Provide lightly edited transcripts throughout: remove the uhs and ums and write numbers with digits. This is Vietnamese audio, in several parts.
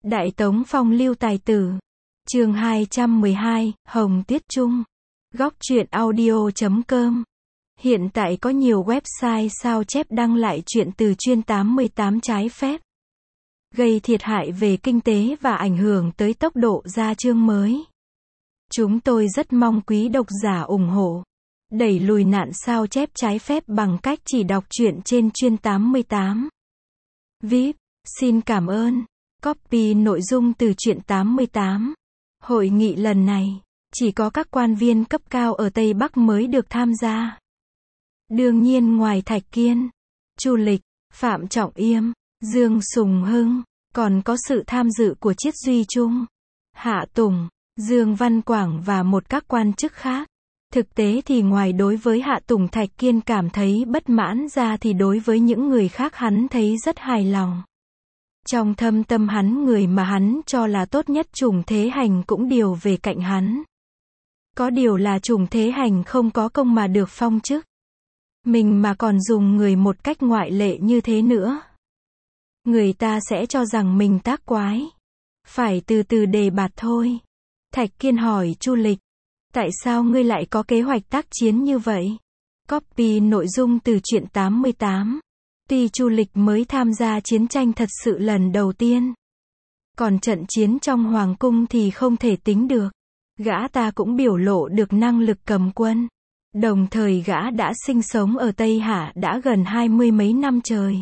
Đại Tống Phong lưu tài tử. Chương 212, Hồng Tiết Trung. Góc truyện audio.com. Hiện tại có nhiều website sao chép đăng lại chuyện từ chuyên 88 trái phép, gây thiệt hại về kinh tế và ảnh hưởng tới tốc độ ra chương mới. Chúng tôi rất mong quý độc giả ủng hộ, đẩy lùi nạn sao chép trái phép bằng cách chỉ đọc truyện trên chuyên 88. VIP, xin cảm ơn. Copy nội dung từ truyện 88. Hội nghị lần này, chỉ có các quan viên cấp cao ở Tây Bắc mới được tham gia. Đương nhiên ngoài Thạch Kiên, Chu Lịch, Phạm Trọng Yêm, Dương Sùng Hưng, còn có sự tham dự của Chiết Duy Trung, Hạ Tùng, Dương Văn Quảng và một các quan chức khác. Thực tế thì ngoài đối với Hạ Tùng Thạch Kiên cảm thấy bất mãn ra thì đối với những người khác hắn thấy rất hài lòng. Trong thâm tâm hắn, người mà hắn cho là tốt nhất Trùng Thế Hành cũng điều về cạnh hắn. Có điều là Trùng Thế Hành không có công mà được phong chức. Mình mà còn dùng người một cách ngoại lệ như thế nữa, người ta sẽ cho rằng mình tác quái. Phải từ từ đề bạt thôi. Thạch Kiên hỏi Chu Lịch, tại sao ngươi lại có kế hoạch tác chiến như vậy? Copy nội dung từ truyện 88. Tuy Chu Lịch mới tham gia chiến tranh thật sự lần đầu tiên, còn trận chiến trong Hoàng cung thì không thể tính được. Gã ta cũng biểu lộ được năng lực cầm quân. Đồng thời gã đã sinh sống ở Tây Hạ đã gần 20 mấy năm trời.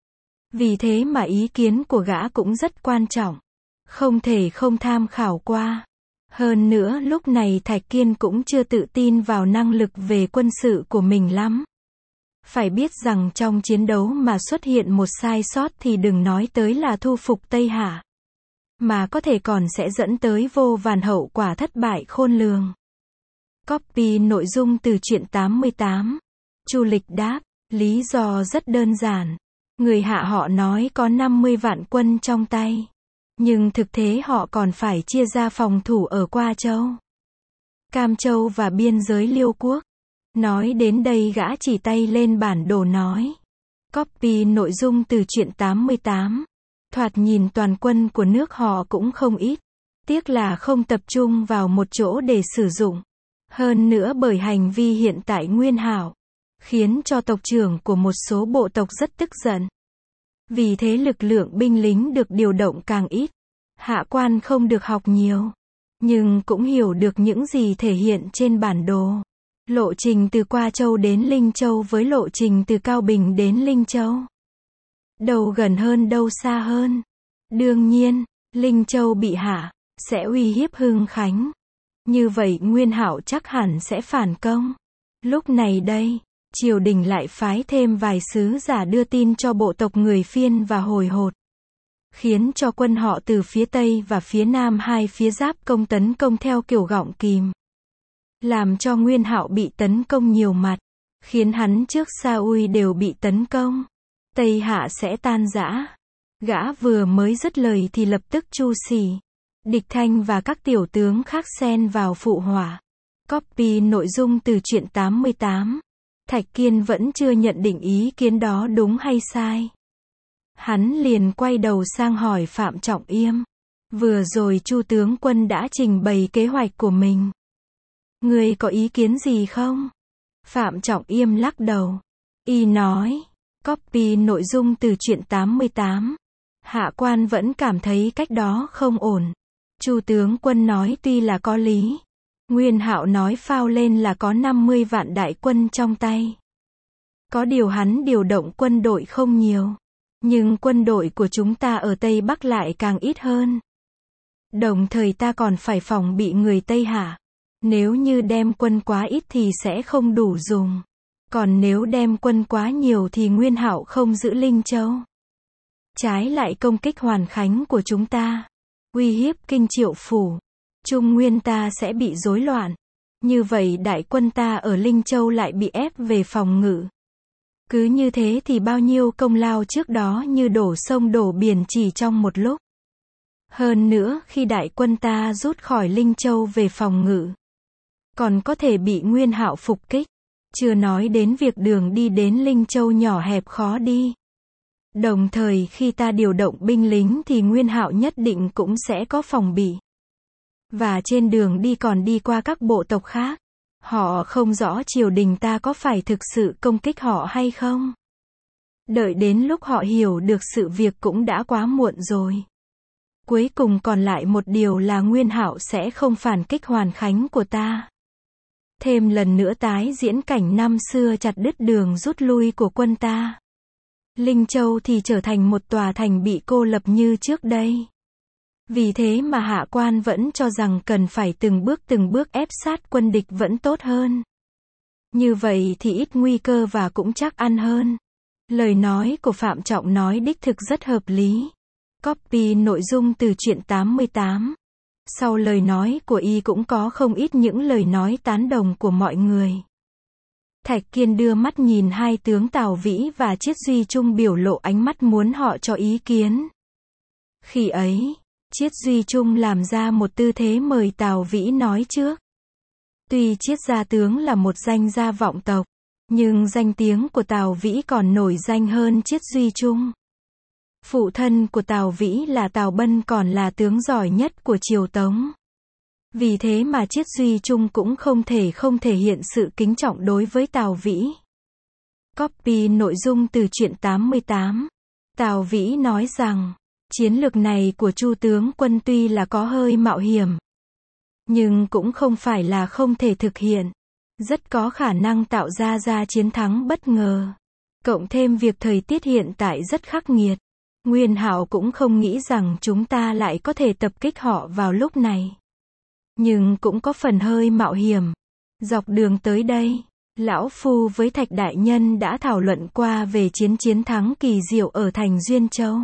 Vì thế mà ý kiến của gã cũng rất quan trọng, không thể không tham khảo qua. Hơn nữa lúc này Thạch Kiên cũng chưa tự tin vào năng lực về quân sự của mình lắm. Phải biết rằng trong chiến đấu mà xuất hiện một sai sót thì đừng nói tới là thu phục Tây Hạ, mà có thể còn sẽ dẫn tới vô vàn hậu quả thất bại khôn lường. Copy nội dung từ truyện 88. Chu Lịch đáp, lý do rất đơn giản. Người Hạ họ nói có 50 vạn quân trong tay, nhưng thực tế họ còn phải chia ra phòng thủ ở Qua Châu, Cam Châu và biên giới Liêu Quốc. Nói đến đây gã chỉ tay lên bản đồ nói. Copy nội dung từ truyện 88. Thoạt nhìn toàn quân của nước họ cũng không ít. Tiếc là không tập trung vào một chỗ để sử dụng. Hơn nữa bởi hành vi hiện tại Nguyên Hạo, khiến cho tộc trưởng của một số bộ tộc rất tức giận. Vì thế lực lượng binh lính được điều động càng ít. Hạ quan không được học nhiều, nhưng cũng hiểu được những gì thể hiện trên bản đồ. Lộ trình từ Qua Châu đến Linh Châu với lộ trình từ Cao Bình đến Linh Châu, đâu gần hơn đâu xa hơn. Đương nhiên, Linh Châu bị hạ, sẽ uy hiếp Hưng Khánh. Như vậy Nguyên Hạo chắc hẳn sẽ phản công. Lúc này đây, triều đình lại phái thêm vài sứ giả đưa tin cho bộ tộc người Phiên và Hồi Hột, khiến cho quân họ từ phía Tây và phía Nam hai phía giáp công tấn công theo kiểu gọng kìm, làm cho Nguyên Hạo bị tấn công nhiều mặt, khiến hắn trước Sa Uy đều bị tấn công. Tây Hạ sẽ tan rã. Gã vừa mới dứt lời thì lập tức Chu Xỉ, Địch Thanh và các tiểu tướng khác xen vào phụ họa. Copy nội dung từ truyện 88. Thạch Kiên vẫn chưa nhận định ý kiến đó đúng hay sai. Hắn liền quay đầu sang hỏi Phạm Trọng Yêm. Vừa rồi Chu tướng quân đã trình bày kế hoạch của mình. Ngươi có ý kiến gì không? Phạm Trọng Yêm lắc đầu. Y nói. Copy nội dung từ truyện 88. Hạ quan vẫn cảm thấy cách đó không ổn. Chu tướng quân nói tuy là có lý. Nguyên Hạo nói phao lên là có 50 vạn đại quân trong tay. Có điều hắn điều động quân đội không nhiều. Nhưng quân đội của chúng ta ở Tây Bắc lại càng ít hơn. Đồng thời ta còn phải phòng bị người Tây Hạ. Nếu như đem quân quá ít thì sẽ không đủ dùng. Còn nếu đem quân quá nhiều thì Nguyên Hạo không giữ Linh Châu, trái lại công kích Hoàn Khánh của chúng ta, uy hiếp Kinh Triệu Phủ, Trung Nguyên ta sẽ bị rối loạn. Như vậy đại quân ta ở Linh Châu lại bị ép về phòng ngự. Cứ như thế thì bao nhiêu công lao trước đó như đổ sông đổ biển chỉ trong một lúc. Hơn nữa khi đại quân ta rút khỏi Linh Châu về phòng ngự, còn có thể bị Nguyên Hạo phục kích. Chưa nói đến việc đường đi đến Linh Châu nhỏ hẹp khó đi. Đồng thời khi ta điều động binh lính thì Nguyên Hạo nhất định cũng sẽ có phòng bị. Và trên đường đi còn đi qua các bộ tộc khác. Họ không rõ triều đình ta có phải thực sự công kích họ hay không. Đợi đến lúc họ hiểu được sự việc cũng đã quá muộn rồi. Cuối cùng còn lại một điều là Nguyên Hạo sẽ không phản kích Hoàn Khánh của ta. Thêm lần nữa tái diễn cảnh năm xưa chặt đứt đường rút lui của quân ta. Linh Châu thì trở thành một tòa thành bị cô lập như trước đây. Vì thế mà hạ quan vẫn cho rằng cần phải từng bước ép sát quân địch vẫn tốt hơn. Như vậy thì ít nguy cơ và cũng chắc ăn hơn. Lời nói của Phạm Trọng nói đích thực rất hợp lý. Copy nội dung từ truyện 88. Sau lời nói của y cũng có không ít những lời nói tán đồng của mọi người. Thạch Kiên đưa mắt nhìn hai tướng Tào Vĩ và Chiết Duy Trung biểu lộ ánh mắt muốn họ cho ý kiến. Khi ấy, Chiết Duy Trung làm ra một tư thế mời Tào Vĩ nói trước. Tuy Chiết gia tướng là một danh gia vọng tộc, nhưng danh tiếng của Tào Vĩ còn nổi danh hơn Chiết Duy Trung. Phụ thân của Tào Vĩ là Tào Bân còn là tướng giỏi nhất của triều Tống. Vì thế mà Chiết Duy Trung cũng không thể hiện sự kính trọng đối với Tào Vĩ. Copy nội dung từ truyện 88. Tào Vĩ nói rằng, chiến lược này của Chu tướng quân tuy là có hơi mạo hiểm, nhưng cũng không phải là không thể thực hiện. Rất có khả năng tạo ra chiến thắng bất ngờ. Cộng thêm việc thời tiết hiện tại rất khắc nghiệt. Nguyên Hạo cũng không nghĩ rằng chúng ta lại có thể tập kích họ vào lúc này. Nhưng cũng có phần hơi mạo hiểm. Dọc đường tới đây, Lão Phu với Thạch Đại Nhân đã thảo luận qua về chiến thắng kỳ diệu ở thành Duyên Châu.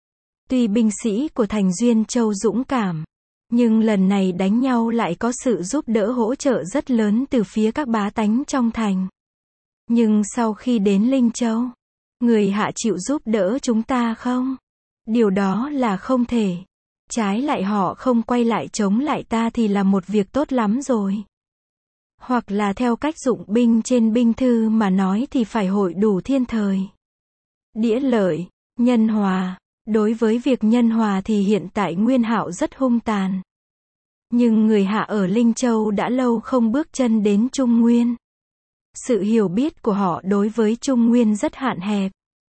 Tuy binh sĩ của thành Duyên Châu dũng cảm, nhưng lần này đánh nhau lại có sự giúp đỡ hỗ trợ rất lớn từ phía các bá tánh trong thành. Nhưng sau khi đến Linh Châu, người Hạ chịu giúp đỡ chúng ta không? Điều đó là không thể. Trái lại họ không quay lại chống lại ta thì là một việc tốt lắm rồi. Hoặc là theo cách dụng binh trên binh thư mà nói thì phải hội đủ thiên thời, địa lợi, nhân hòa. Đối với việc nhân hòa thì hiện tại Nguyên Hạo rất hung tàn. Nhưng người Hạ ở Linh Châu đã lâu không bước chân đến Trung Nguyên. Sự hiểu biết của họ đối với Trung Nguyên rất hạn hẹp.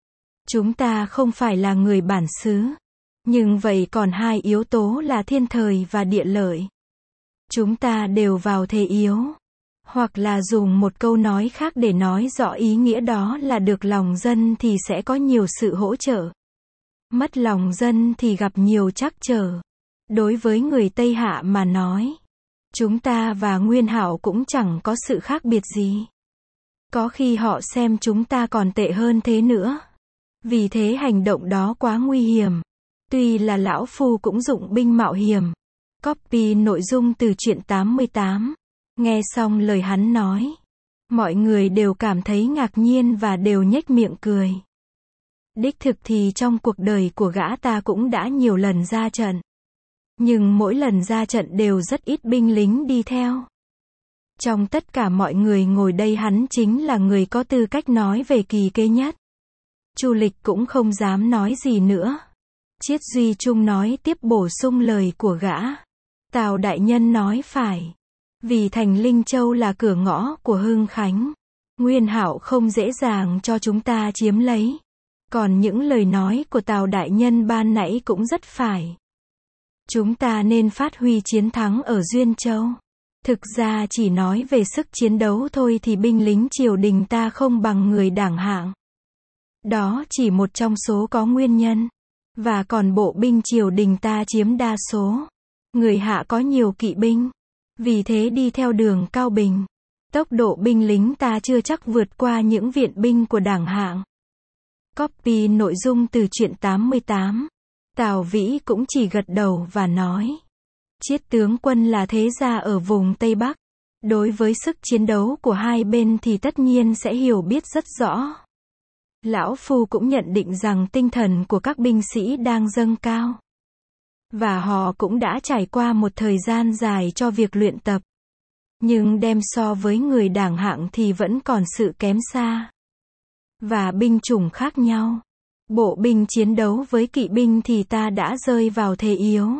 Chúng ta không phải là người bản xứ. Nhưng vậy còn hai yếu tố là thiên thời và địa lợi. Chúng ta đều vào thế yếu. Hoặc là dùng một câu nói khác để nói rõ ý nghĩa đó là được lòng dân thì sẽ có nhiều sự hỗ trợ. Mất lòng dân thì gặp nhiều trắc trở. Đối với người Tây Hạ mà nói, chúng ta và Nguyên Hạo cũng chẳng có sự khác biệt gì. Có khi họ xem chúng ta còn tệ hơn thế nữa. Vì thế hành động đó quá nguy hiểm. Tuy là Lão Phu cũng dụng binh mạo hiểm. Copy nội dung từ truyện 88. Nghe xong lời hắn nói, mọi người đều cảm thấy ngạc nhiên và đều nhếch miệng cười. Đích thực thì trong cuộc đời của gã ta cũng đã nhiều lần ra trận. Nhưng mỗi lần ra trận đều rất ít binh lính đi theo. Trong tất cả mọi người ngồi đây hắn chính là người có tư cách nói về kỳ kế nhất. Chu Lịch cũng không dám nói gì nữa. Chiết Duy Trung nói tiếp bổ sung lời của gã. Tào đại nhân nói phải. Vì thành Linh Châu là cửa ngõ của Hưng Khánh. Nguyên Hạo không dễ dàng cho chúng ta chiếm lấy. Còn những lời nói của Tào đại nhân ban nãy cũng rất phải. Chúng ta nên phát huy chiến thắng ở Duyên Châu. Thực ra chỉ nói về sức chiến đấu thôi thì binh lính triều đình ta không bằng người đảng hạng. Đó chỉ một trong số có nguyên nhân. Và còn bộ binh triều đình ta chiếm đa số. Người Hạ có nhiều kỵ binh. Vì thế đi theo đường Cao Bình. Tốc độ binh lính ta chưa chắc vượt qua những viện binh của đảng hạng. Copy nội dung từ truyện 88. Tào Vĩ cũng chỉ gật đầu và nói. Chiết tướng quân là thế gia ở vùng Tây Bắc. Đối với sức chiến đấu của hai bên thì tất nhiên sẽ hiểu biết rất rõ. Lão Phu cũng nhận định rằng tinh thần của các binh sĩ đang dâng cao. Và họ cũng đã trải qua một thời gian dài cho việc luyện tập. Nhưng đem so với người đảng hạng thì vẫn còn sự kém xa. Và binh chủng khác nhau. Bộ binh chiến đấu với kỵ binh thì ta đã rơi vào thế yếu.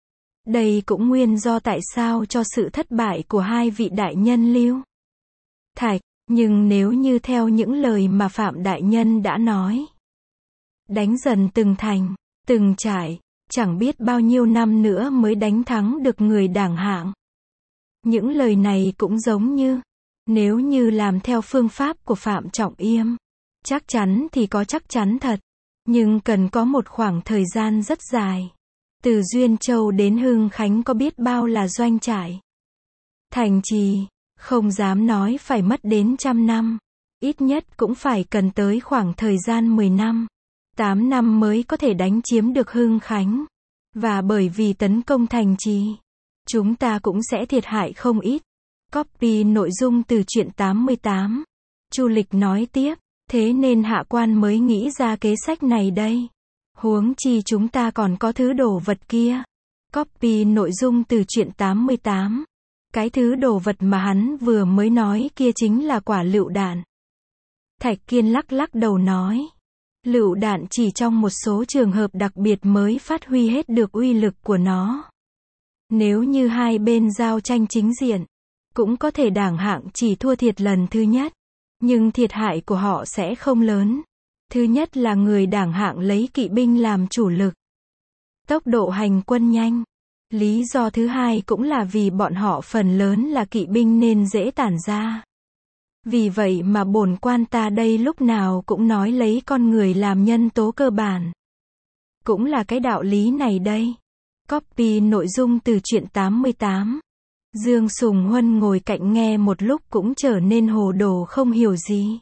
Đây cũng nguyên do tại sao cho sự thất bại của hai vị đại nhân Lưu Thạch, nhưng nếu như theo những lời mà Phạm đại nhân đã nói, đánh dần từng thành, từng trại, chẳng biết bao nhiêu năm nữa mới đánh thắng được người đảng hạng. Những lời này cũng giống như, nếu như làm theo phương pháp của Phạm Trọng Yêm, chắc chắn thì có chắc chắn thật, nhưng cần có một khoảng thời gian rất dài. Từ Duyên Châu đến Hưng Khánh có biết bao là doanh trại, thành trì, không dám nói phải mất đến 100 năm, ít nhất cũng phải cần tới khoảng thời gian 10 năm, 8 năm mới có thể đánh chiếm được Hưng Khánh. Và bởi vì tấn công thành trì, chúng ta cũng sẽ thiệt hại không ít. Copy nội dung từ truyện 88. Chu Lịch nói tiếp, thế nên hạ quan mới nghĩ ra kế sách này đây. Huống chi chúng ta còn có thứ đồ vật kia. Copy nội dung từ truyện 88. Cái thứ đồ vật mà hắn vừa mới nói kia chính là quả lựu đạn. Thạch Kiên lắc lắc đầu nói, lựu đạn chỉ trong một số trường hợp đặc biệt mới phát huy hết được uy lực của nó. Nếu như hai bên giao tranh chính diện, cũng có thể đảng hạng chỉ thua thiệt lần thứ nhất, nhưng thiệt hại của họ sẽ không lớn. Thứ nhất là người đảng hạng lấy kỵ binh làm chủ lực, tốc độ hành quân nhanh. Lý do thứ hai cũng là vì bọn họ phần lớn là kỵ binh nên dễ tản ra. Vì vậy mà bổn quan ta đây lúc nào cũng nói lấy con người làm nhân tố cơ bản. Cũng là cái đạo lý này đây. Copy nội dung từ truyện 88. Dương Sùng Huân ngồi cạnh nghe một lúc cũng trở nên hồ đồ không hiểu gì.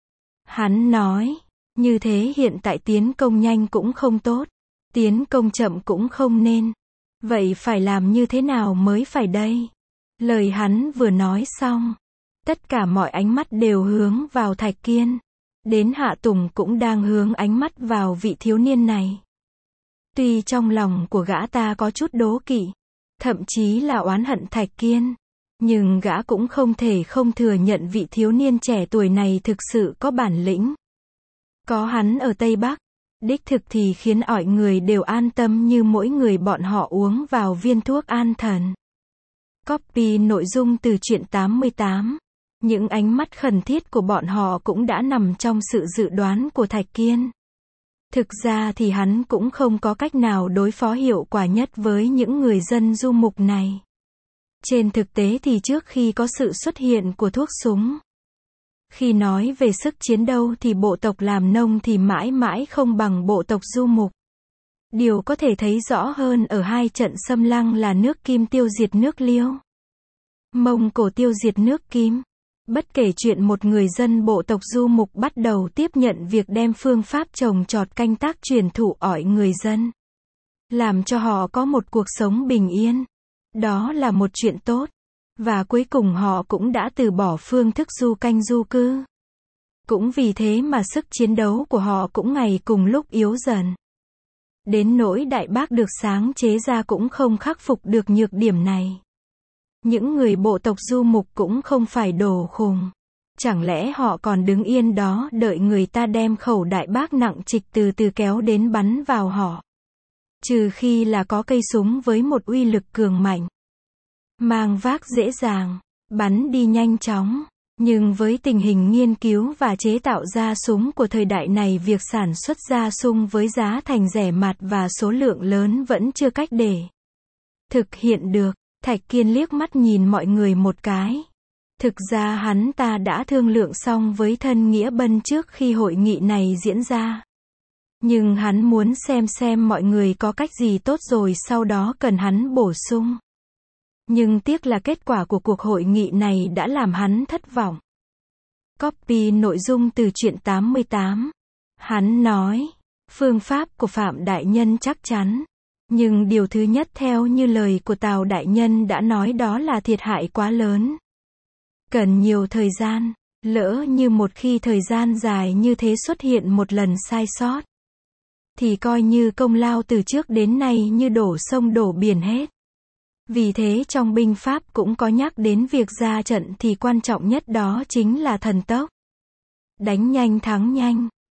Hắn nói, như thế hiện tại tiến công nhanh cũng không tốt, tiến công chậm cũng không nên. Vậy phải làm như thế nào mới phải đây? Lời hắn vừa nói xong, tất cả mọi ánh mắt đều hướng vào Thạch Kiên. Đến Hạ Tùng cũng đang hướng ánh mắt vào vị thiếu niên này. Tuy trong lòng của gã ta có chút đố kỵ, thậm chí là oán hận Thạch Kiên, nhưng gã cũng không thể không thừa nhận vị thiếu niên trẻ tuổi này thực sự có bản lĩnh. Có hắn ở Tây Bắc, đích thực thì khiến mọi người đều an tâm như mỗi người bọn họ uống vào viên thuốc an thần. Copy nội dung từ truyện 88. Những ánh mắt khẩn thiết của bọn họ cũng đã nằm trong sự dự đoán của Thạch Kiên. Thực ra thì hắn cũng không có cách nào đối phó hiệu quả nhất với những người dân du mục này. Trên thực tế thì trước khi có sự xuất hiện của thuốc súng, khi nói về sức chiến đấu thì bộ tộc làm nông thì mãi mãi không bằng bộ tộc du mục. Điều có thể thấy rõ hơn ở hai trận xâm lăng là nước Kim tiêu diệt nước Liêu, Mông Cổ tiêu diệt nước Kim. Bất kể chuyện một người dân bộ tộc du mục bắt đầu tiếp nhận việc đem phương pháp trồng trọt canh tác truyền thụ ỏi người dân, làm cho họ có một cuộc sống bình yên. Đó là một chuyện tốt. Và cuối cùng họ cũng đã từ bỏ phương thức du canh du cư. Cũng vì thế mà sức chiến đấu của họ cũng ngày cùng lúc yếu dần. Đến nỗi Đại Bác được sáng chế ra cũng không khắc phục được nhược điểm này. Những người bộ tộc du mục cũng không phải đồ khùng. Chẳng lẽ họ còn đứng yên đó đợi người ta đem khẩu Đại Bác nặng trịch từ từ kéo đến bắn vào họ? Trừ khi là có cây súng với một uy lực cường mạnh, mang vác dễ dàng, bắn đi nhanh chóng. Nhưng với tình hình nghiên cứu và chế tạo ra súng của thời đại này, việc sản xuất ra súng với giá thành rẻ mạt và số lượng lớn vẫn chưa cách để thực hiện được. Thạch Kiên liếc mắt nhìn mọi người một cái. Thực ra hắn ta đã thương lượng xong với thân Nghĩa Bân trước khi hội nghị này diễn ra. Nhưng hắn muốn xem mọi người có cách gì tốt rồi sau đó cần hắn bổ sung. Nhưng tiếc là kết quả của cuộc hội nghị này đã làm hắn thất vọng. Copy nội dung từ truyện 88. Hắn nói, phương pháp của Phạm Đại Nhân chắc chắn. Nhưng điều thứ nhất theo như lời của Tào Đại Nhân đã nói đó là thiệt hại quá lớn. Cần nhiều thời gian, lỡ như một khi thời gian dài như thế xuất hiện một lần sai sót, thì coi như công lao từ trước đến nay như đổ sông đổ biển hết. Vì thế trong binh pháp cũng có nhắc đến việc ra trận thì quan trọng nhất đó chính là thần tốc. Đánh nhanh thắng nhanh.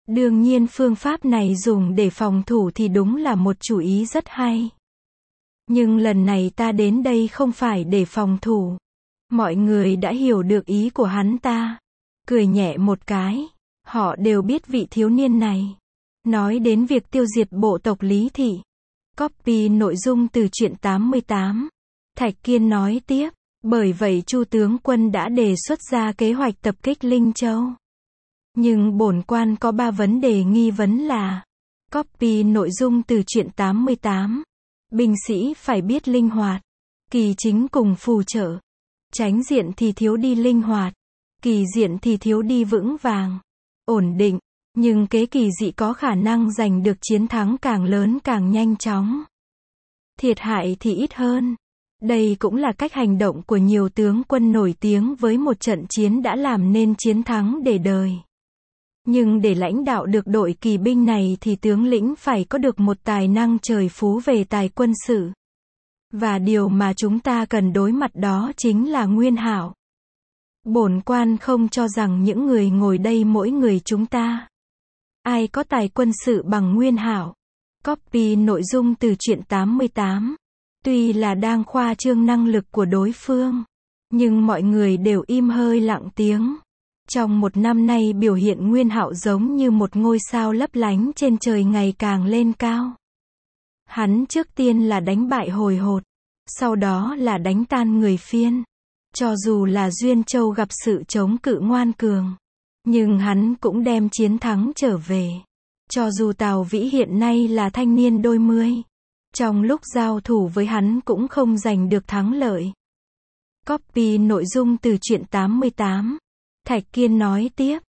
Đương nhiên phương pháp này dùng để phòng thủ thì đúng là một chủ ý rất hay. Nhưng lần này ta đến đây không phải để phòng thủ. Mọi người đã hiểu được ý của hắn ta. Cười nhẹ một cái. Họ đều biết vị thiếu niên này. Nói đến việc tiêu diệt bộ tộc Lý Thị. Copy nội dung từ truyện 88. Thạch Kiên nói tiếp. Bởi vậy Chu tướng quân đã đề xuất ra kế hoạch tập kích Linh Châu. Nhưng bổn quan có 3 vấn đề nghi vấn là. Copy nội dung từ truyện 88. Binh sĩ phải biết linh hoạt. Kỳ chính cùng phù trợ. Tránh diện thì thiếu đi linh hoạt. Kỳ diện thì thiếu đi vững vàng. Ổn định. Nhưng kế kỳ dị có khả năng giành được chiến thắng càng lớn càng nhanh chóng. Thiệt hại thì ít hơn. Đây cũng là cách hành động của nhiều tướng quân nổi tiếng với một trận chiến đã làm nên chiến thắng để đời. Nhưng để lãnh đạo được đội kỳ binh này thì tướng lĩnh phải có được một tài năng trời phú về tài quân sự. Và điều mà chúng ta cần đối mặt đó chính là Nguyên Hạo. Bổn quan không cho rằng những người ngồi đây mỗi người chúng ta. Ai có tài quân sự bằng Nguyên Hạo. Copy nội dung từ truyện 88. Tuy là đang khoa trương năng lực của đối phương. Nhưng mọi người đều im hơi lặng tiếng. Trong một năm nay biểu hiện Nguyên Hạo giống như một ngôi sao lấp lánh trên trời ngày càng lên cao. Hắn trước tiên là đánh bại Hồi Hột. Sau đó là đánh tan người Phiên. Cho dù là Duyên Châu gặp sự chống cự ngoan cường. Nhưng hắn cũng đem chiến thắng trở về. Cho dù Tào Vĩ hiện nay là thanh niên đôi mươi. Trong lúc giao thủ với hắn cũng không giành được thắng lợi. Copy nội dung từ truyện 88. Thạch Kiên nói tiếp.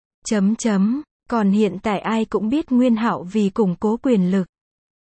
Còn hiện tại ai cũng biết Nguyên Hạo vì củng cố quyền lực.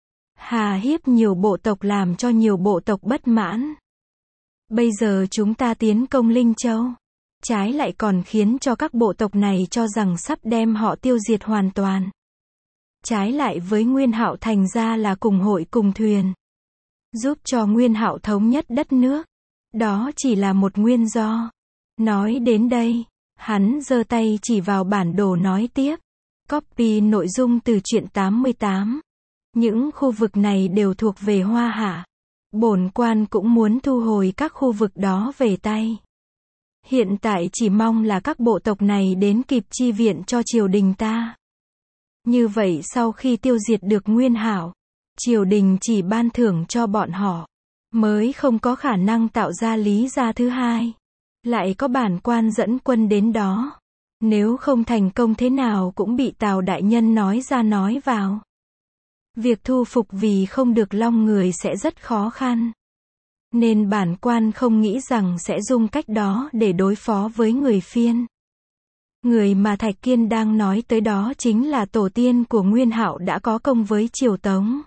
Hà hiếp nhiều bộ tộc làm cho nhiều bộ tộc bất mãn. Bây giờ chúng ta tiến công Linh Châu. Trái lại còn khiến cho các bộ tộc này cho rằng sắp đem họ tiêu diệt hoàn toàn. Trái lại với Nguyên Hạo thành ra là cùng hội cùng thuyền. Giúp cho Nguyên Hạo thống nhất đất nước. Đó chỉ là một nguyên do. Nói đến đây, hắn giơ tay chỉ vào bản đồ nói tiếp. Copy nội dung từ truyện 88. Những khu vực này đều thuộc về Hoa Hạ. Bổn quan cũng muốn thu hồi các khu vực đó về tay. Hiện tại chỉ mong là các bộ tộc này đến kịp chi viện cho triều đình ta. Như vậy sau khi tiêu diệt được Nguyên Hạo, triều đình chỉ ban thưởng cho bọn họ, mới không có khả năng tạo ra lý gia thứ hai. Lại có bản quan dẫn quân đến đó. Nếu không thành công thế nào cũng bị Tào đại nhân nói ra nói vào. Việc thu phục vì không được long người sẽ rất khó khăn. Nên bản quan không nghĩ rằng sẽ dùng cách đó để đối phó với người Phiên. Người mà Thạch Kiên đang nói tới đó chính là tổ tiên của Nguyên Hạo đã có công với triều Tống.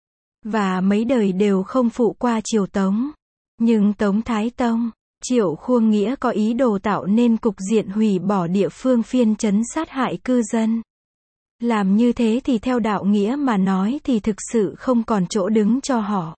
Và mấy đời đều không phụ qua triều Tống. Nhưng Tống Thái Tông, Triệu Khuông Nghĩa có ý đồ tạo nên cục diện hủy bỏ địa phương Phiên trấn sát hại cư dân. Làm như thế thì theo đạo nghĩa mà nói thì thực sự không còn chỗ đứng cho họ.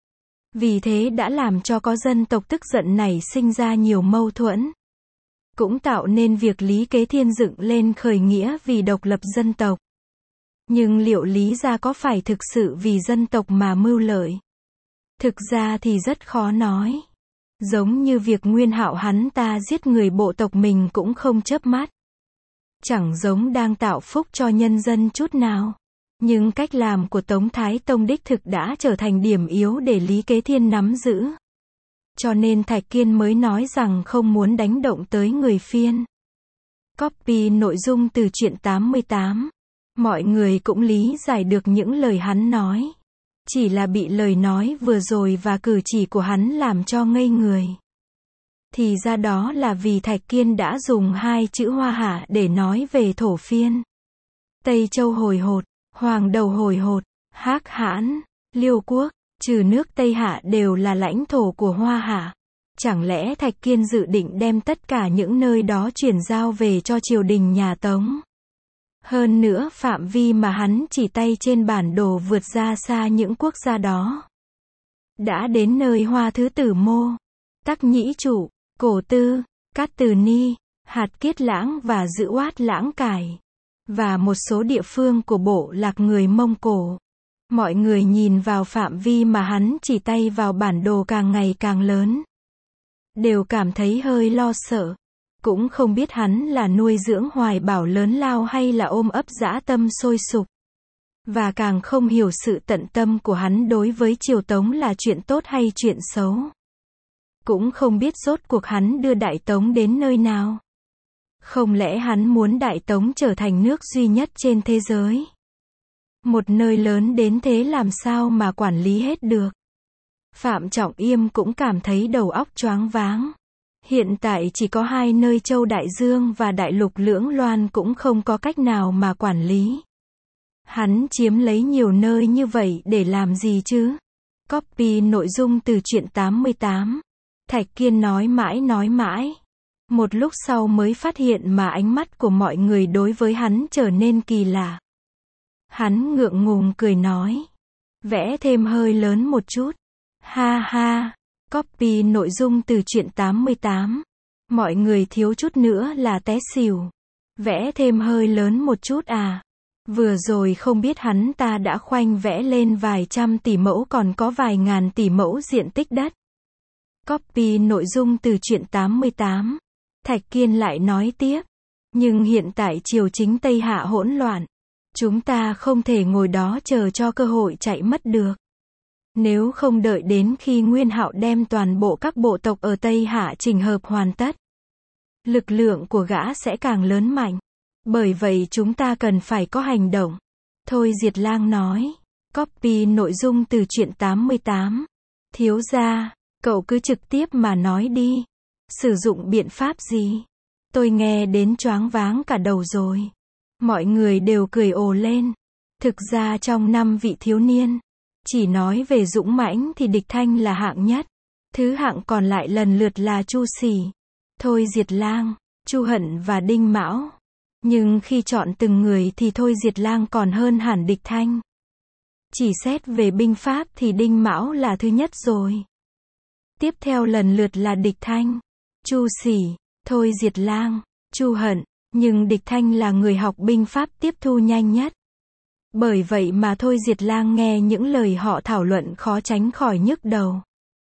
Vì thế đã làm cho có dân tộc tức giận này sinh ra nhiều mâu thuẫn. Cũng tạo nên việc Lý Kế Thiên dựng lên khởi nghĩa vì độc lập dân tộc. Nhưng liệu Lý gia có phải thực sự vì dân tộc mà mưu lợi? Thực ra thì rất khó nói. Giống như việc Nguyên Hạo hắn ta giết người bộ tộc mình cũng không chớp mắt. Chẳng giống đang tạo phúc cho nhân dân chút nào. Nhưng cách làm của Tống Thái Tông đích thực đã trở thành điểm yếu để Lý Kế Thiên nắm giữ. Cho nên Thạch Kiên mới nói rằng không muốn đánh động tới người Phiên. Copy nội dung từ truyện 88. Mọi người cũng lý giải được những lời hắn nói. Chỉ là bị lời nói vừa rồi và cử chỉ của hắn làm cho ngây người. Thì ra đó là vì Thạch Kiên đã dùng hai chữ Hoa Hạ để nói về thổ Phiên. Tây Châu Hồi Hột, Hoàng Đầu Hồi Hột, Hắc Hãn, Liêu Quốc, trừ nước Tây Hạ đều là lãnh thổ của Hoa Hạ. Chẳng lẽ Thạch Kiên dự định đem tất cả những nơi đó chuyển giao về cho triều đình nhà Tống? Hơn nữa phạm vi mà hắn chỉ tay trên bản đồ vượt ra xa những quốc gia đó. Đã đến nơi Hoa Thứ Tử Mô, Tắc Nhĩ Trụ, Cổ Tư, Cát Từ Ni, Hạt Kiết Lãng và Dữ Oát Lãng Cải. và một số địa phương của bộ lạc người Mông Cổ. Mọi người nhìn vào phạm vi mà hắn chỉ tay vào bản đồ càng ngày càng lớn, đều cảm thấy hơi lo sợ. Cũng không biết hắn là nuôi dưỡng hoài bão lớn lao hay là ôm ấp dã tâm sôi sục. Và càng không hiểu sự tận tâm của hắn đối với Triều Tống là chuyện tốt hay chuyện xấu. Cũng không biết rốt cuộc hắn đưa Đại Tống đến nơi nào. Không lẽ hắn muốn Đại Tống trở thành nước duy nhất trên thế giới? Một nơi lớn đến thế làm sao mà quản lý hết được? Phạm Trọng Yêm cũng cảm thấy đầu óc choáng váng. Hiện tại chỉ có hai nơi Châu Đại Dương và Đại Lục Lưỡng Loan cũng không có cách nào mà quản lý. Hắn chiếm lấy nhiều nơi như vậy để làm gì chứ? Copy nội dung từ truyện 88. Thạch Kiên nói mãi. Một lúc sau mới phát hiện mà ánh mắt của mọi người đối với hắn trở nên kỳ lạ. Hắn ngượng ngùng cười nói. Vẽ thêm hơi lớn một chút. Ha ha. Copy nội dung từ truyện 88. Mọi người thiếu chút nữa là té xỉu. Vẽ thêm hơi lớn một chút à? Vừa rồi không biết hắn ta đã khoanh vẽ lên vài trăm tỷ mẫu còn có vài ngàn tỷ mẫu diện tích đất. Copy nội dung từ truyện 88. Thạch Kiên lại nói tiếp. Nhưng hiện tại triều chính Tây Hạ hỗn loạn. Chúng ta không thể ngồi đó chờ cho cơ hội chạy mất được. Nếu không đợi đến khi Nguyên Hạo đem toàn bộ các bộ tộc ở Tây Hạ chỉnh hợp hoàn tất, lực lượng của gã sẽ càng lớn mạnh. Bởi vậy chúng ta cần phải có hành động. Thôi Diệt Lang nói. Copy nội dung từ truyện 88. Thiếu gia, cậu cứ trực tiếp mà nói đi. Sử dụng biện pháp gì? Tôi nghe đến choáng váng cả đầu rồi. Mọi người đều cười ồ lên. Thực ra trong 5 vị thiếu niên, chỉ nói về dũng mãnh thì Địch Thanh là hạng nhất. Thứ hạng còn lại lần lượt là Chu Sỉ, Thôi Diệt Lang, Chu Hận và Đinh Mão. Nhưng khi chọn từng người thì Thôi Diệt Lang còn hơn hẳn Địch Thanh. Chỉ xét về binh pháp thì Đinh Mão là thứ nhất rồi. Tiếp theo lần lượt là Địch Thanh, Chu Sỉ, Thôi Diệt Lang, Chu Hận. Nhưng Địch Thanh là người học binh pháp tiếp thu nhanh nhất. Bởi vậy mà Thôi Diệt Lang nghe những lời họ thảo luận khó tránh khỏi nhức đầu.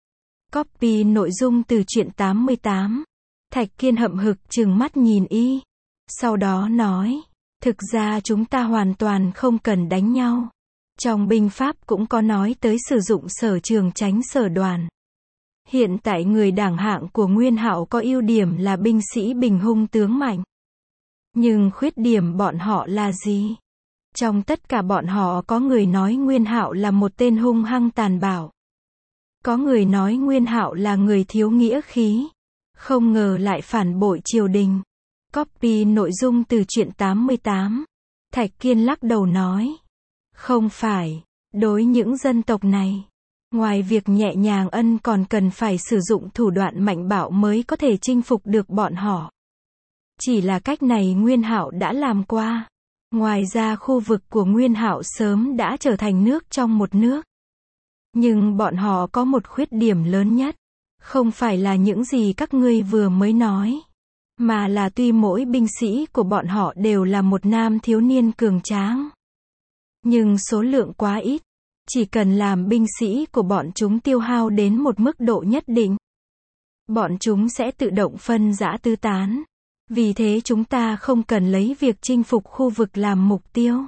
Copy nội dung từ truyện 88. Thạch Kiên hậm hực trừng mắt nhìn y. Sau đó nói. Thực ra chúng ta hoàn toàn không cần đánh nhau. Trong binh pháp cũng có nói tới sử dụng sở trường tránh sở đoàn. Hiện tại người đảng hạng của Nguyên Hạo có ưu điểm là binh sĩ bình hung tướng mạnh. Nhưng khuyết điểm bọn họ là gì? Trong tất cả bọn họ có người nói Nguyên Hạo là một tên hung hăng tàn bạo. Có người nói Nguyên Hạo là người thiếu nghĩa khí. Không ngờ lại phản bội triều đình. Copy nội dung từ truyện 88. Thạch Kiên lắc đầu nói. Không phải. Đối những dân tộc này, ngoài việc nhẹ nhàng còn cần phải sử dụng thủ đoạn mạnh bạo mới có thể chinh phục được bọn họ. Chỉ là cách này Nguyên Hạo đã làm qua. Ngoài ra khu vực của Nguyên Hạo sớm đã trở thành nước trong một nước. Nhưng bọn họ có một khuyết điểm lớn nhất. Không phải là những gì các ngươi vừa mới nói. Mà là tuy mỗi binh sĩ của bọn họ đều là một nam thiếu niên cường tráng. Nhưng số lượng quá ít. Chỉ cần làm binh sĩ của bọn chúng tiêu hao đến một mức độ nhất định, bọn chúng sẽ tự động phân rã tứ tán. Vì thế chúng ta không cần lấy việc chinh phục khu vực làm mục tiêu,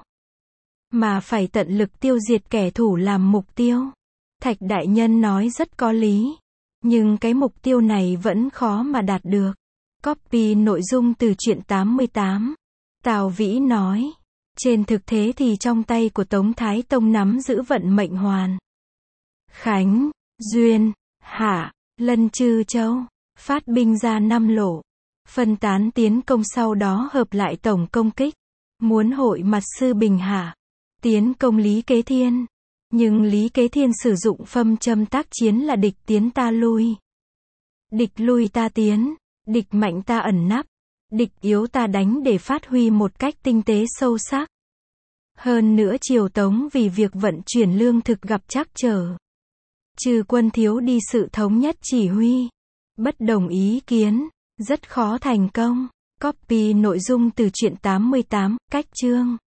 mà phải tận lực tiêu diệt kẻ thù làm mục tiêu. Thạch đại nhân nói rất có lý. Nhưng cái mục tiêu này vẫn khó mà đạt được. Copy nội dung từ truyện 88. Tào Vĩ nói. Trên thực tế thì trong tay của Tống Thái Tông nắm giữ vận mệnh Hoàn, Khánh, Duyên, Hạ, Lân Chư Châu. Phát binh ra 5 lộ. Phân tán tiến công sau đó hợp lại tổng công kích. Muốn hội mặt Sư Bình Hạ. Tiến công Lý Kế Thiên. Nhưng Lý Kế Thiên sử dụng phâm châm tác chiến là địch tiến ta lui. Địch lui ta tiến. Địch mạnh ta ẩn nấp. Địch yếu ta đánh để phát huy một cách tinh tế sâu sắc. Hơn nữa triều Tống vì việc vận chuyển lương thực gặp trắc trở. Trừ quân thiếu đi sự thống nhất chỉ huy. Bất đồng ý kiến. Rất khó thành công. Copy nội dung từ truyện 88, cách chương.